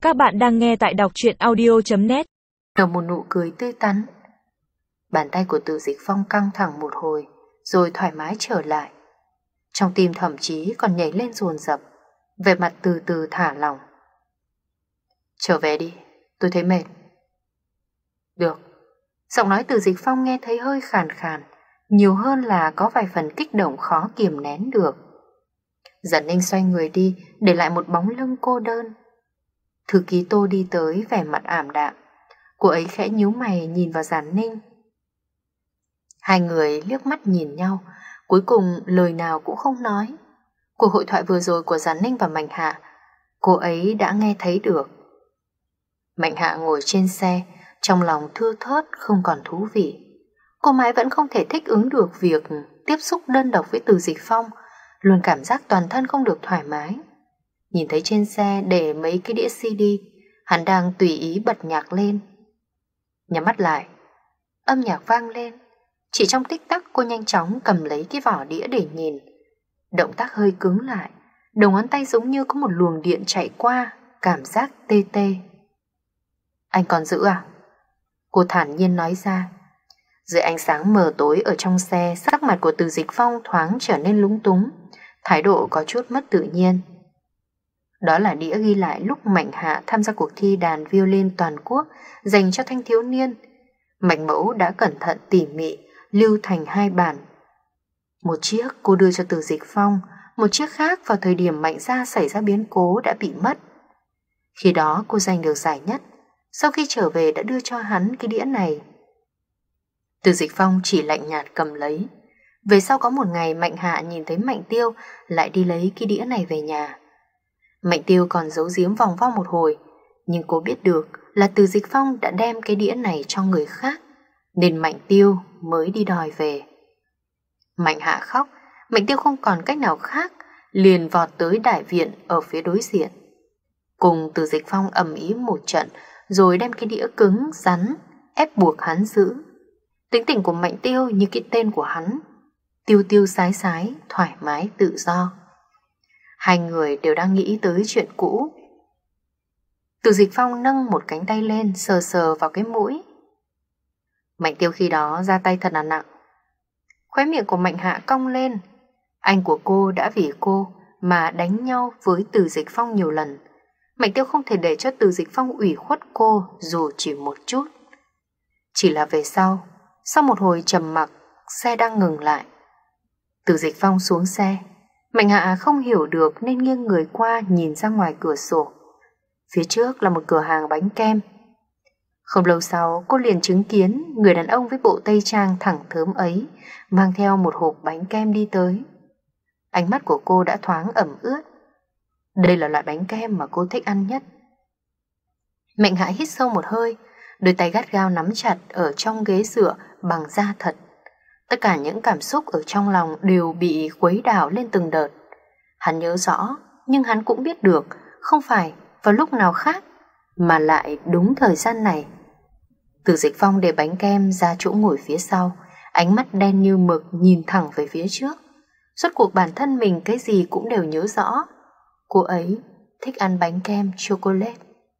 Các bạn đang nghe tại đọc truyện audio.net. Nở một nụ cười tươi tắn. Bàn tay của Từ Dịch Phong căng thẳng một hồi, rồi thoải mái trở lại. Trong tim thậm chí còn nhảy lên dồn dập, vẻ mặt từ từ thả lỏng. Trở về đi, tôi thấy mệt. Được. Giọng nói Từ Dịch Phong nghe thấy hơi khàn khàn, nhiều hơn là có vài phần kích động khó kiềm nén được. Giản Ninh xoay người đi, để lại một bóng lưng cô đơn. Thư ký Tô đi tới, vẻ mặt ảm đạm. Cô ấy khẽ nhíu mày nhìn vào Giản Ninh. Hai người liếc mắt nhìn nhau, cuối cùng lời nào cũng không nói. Cuộc hội thoại vừa rồi của Giản Ninh và Mạnh Hạ, cô ấy đã nghe thấy được. Mạnh Hạ ngồi trên xe, trong lòng thưa thớt không còn thú vị. Cô mãi vẫn không thể thích ứng được việc tiếp xúc đơn độc với Từ Dịch Phong, luôn cảm giác toàn thân không được thoải mái. Nhìn thấy trên xe để mấy cái đĩa CD, hắn đang tùy ý bật nhạc lên. Nhắm mắt lại, âm nhạc vang lên. Chỉ trong tích tắc cô nhanh chóng cầm lấy cái vỏ đĩa để nhìn. Động tác hơi cứng lại, đầu ngón tay giống như có một luồng điện chạy qua, cảm giác tê tê. Anh còn giữ à? Cô thản nhiên nói ra. Dưới ánh sáng mờ tối ở trong xe, sắc mặt của Từ Dịch Phong thoáng trở nên lúng túng, thái độ có chút mất tự nhiên. Đó là đĩa ghi lại lúc Mạnh Hạ tham gia cuộc thi đàn violin toàn quốc dành cho thanh thiếu niên. Mạnh Mẫu đã cẩn thận tỉ mỉ lưu thành hai bản. Một chiếc cô đưa cho Từ Dịch Phong, một chiếc khác vào thời điểm Mạnh gia xảy ra biến cố đã bị mất. Khi đó cô giành được giải nhất, sau khi trở về đã đưa cho hắn cái đĩa này. Từ Dịch Phong chỉ lạnh nhạt cầm lấy. Về sau có một ngày Mạnh Hạ nhìn thấy Mạnh Tiêu lại đi lấy cái đĩa này về nhà. Mạnh Tiêu còn giấu giếm vòng vo một hồi, nhưng cô biết được là Từ Dịch Phong đã đem cái đĩa này cho người khác, nên Mạnh Tiêu mới đi đòi về. Mạnh Hạ khóc, Mạnh Tiêu không còn cách nào khác, liền vọt tới đại viện ở phía đối diện. Cùng Từ Dịch Phong ầm ĩ một trận, rồi đem cái đĩa cứng, rắn, ép buộc hắn giữ. Tính tình của Mạnh Tiêu như cái tên của hắn, tiêu tiêu sái sái, thoải mái tự do. Hai người đều đang nghĩ tới chuyện cũ. Từ Dịch Phong nâng một cánh tay lên, sờ sờ vào cái mũi. Mạnh Tiêu khi đó ra tay thật là nặng. Khóe miệng của Mạnh Hạ cong lên. Anh của cô đã vì cô mà đánh nhau với Từ Dịch Phong nhiều lần. Mạnh Tiêu không thể để cho Từ Dịch Phong ủy khuất cô dù chỉ một chút. Chỉ là về sau một hồi trầm mặc, xe đang ngừng lại. Từ Dịch Phong xuống xe. Mạnh Hạ không hiểu được nên nghiêng người qua nhìn ra ngoài cửa sổ. Phía trước là một cửa hàng bánh kem. Không lâu sau cô liền chứng kiến người đàn ông với bộ tây trang thẳng thớm ấy mang theo một hộp bánh kem đi tới. Ánh mắt của cô đã thoáng ẩm ướt. Đây là loại bánh kem mà cô thích ăn nhất. Mạnh Hạ hít sâu một hơi, đôi tay gắt gao nắm chặt ở trong ghế dựa bằng da thật. Tất cả những cảm xúc ở trong lòng đều bị khuấy đảo lên từng đợt. Hắn nhớ rõ, nhưng hắn cũng biết được không phải vào lúc nào khác, mà lại đúng thời gian này. Từ Dịch Phong để bánh kem ra chỗ ngồi phía sau, ánh mắt đen như mực nhìn thẳng về phía trước. Rốt cuộc bản thân mình cái gì cũng đều nhớ rõ. Cô ấy thích ăn bánh kem chocolate.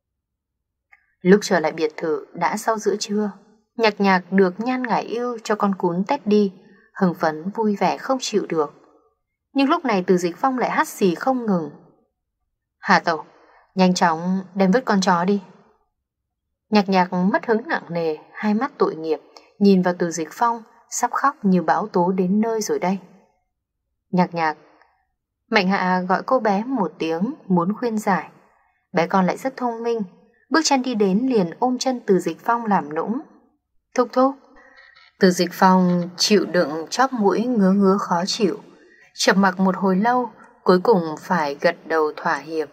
Lúc trở lại biệt thự đã sau giữa trưa, Nhạc Nhạc được Nhan Ngải Yêu cho con cún Teddy, hưng phấn vui vẻ không chịu được. Nhưng lúc này Từ Dịch Phong lại hắt xì không ngừng. Hà Tẩu, nhanh chóng đem vứt con chó đi. Nhạc Nhạc mất hứng nặng nề, hai mắt tội nghiệp nhìn vào Từ Dịch Phong, sắp khóc như bão tố đến nơi rồi đây. Nhạc Nhạc. Mạnh Hạ gọi cô bé một tiếng muốn khuyên giải. Bé con lại rất thông minh, bước chân đi đến liền ôm chân Từ Dịch Phong làm nũng. Thúc thúc. Từ Dịch Phong chịu đựng chóp mũi ngứa ngứa khó chịu, chậm mặc một hồi lâu, cuối cùng phải gật đầu thỏa hiệp.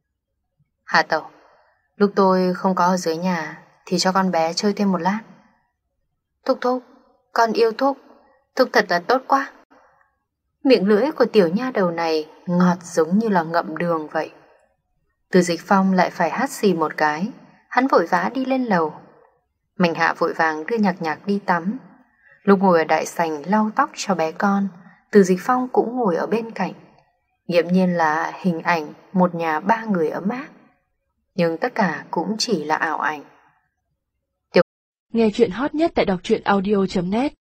Hà Tẩu, lúc tôi không có ở dưới nhà thì cho con bé chơi thêm một lát. Thúc thúc, con yêu thúc, thúc thật là tốt quá. Miệng lưỡi của tiểu nha đầu này ngọt giống như là ngậm đường vậy. Từ Dịch Phong lại phải hắt xì một cái, hắn vội vã đi lên lầu. Mạnh Hạ vội vàng đưa Nhạc Nhạc đi tắm. Lúc ngồi ở đại sảnh lau tóc cho bé con, Từ Dịch Phong cũng ngồi ở bên cạnh. Nghiễm nhiên là hình ảnh một nhà ba người ấm áp. Nhưng tất cả cũng chỉ là ảo ảnh. Nghe chuyện hot nhất tại đọc truyện audio.net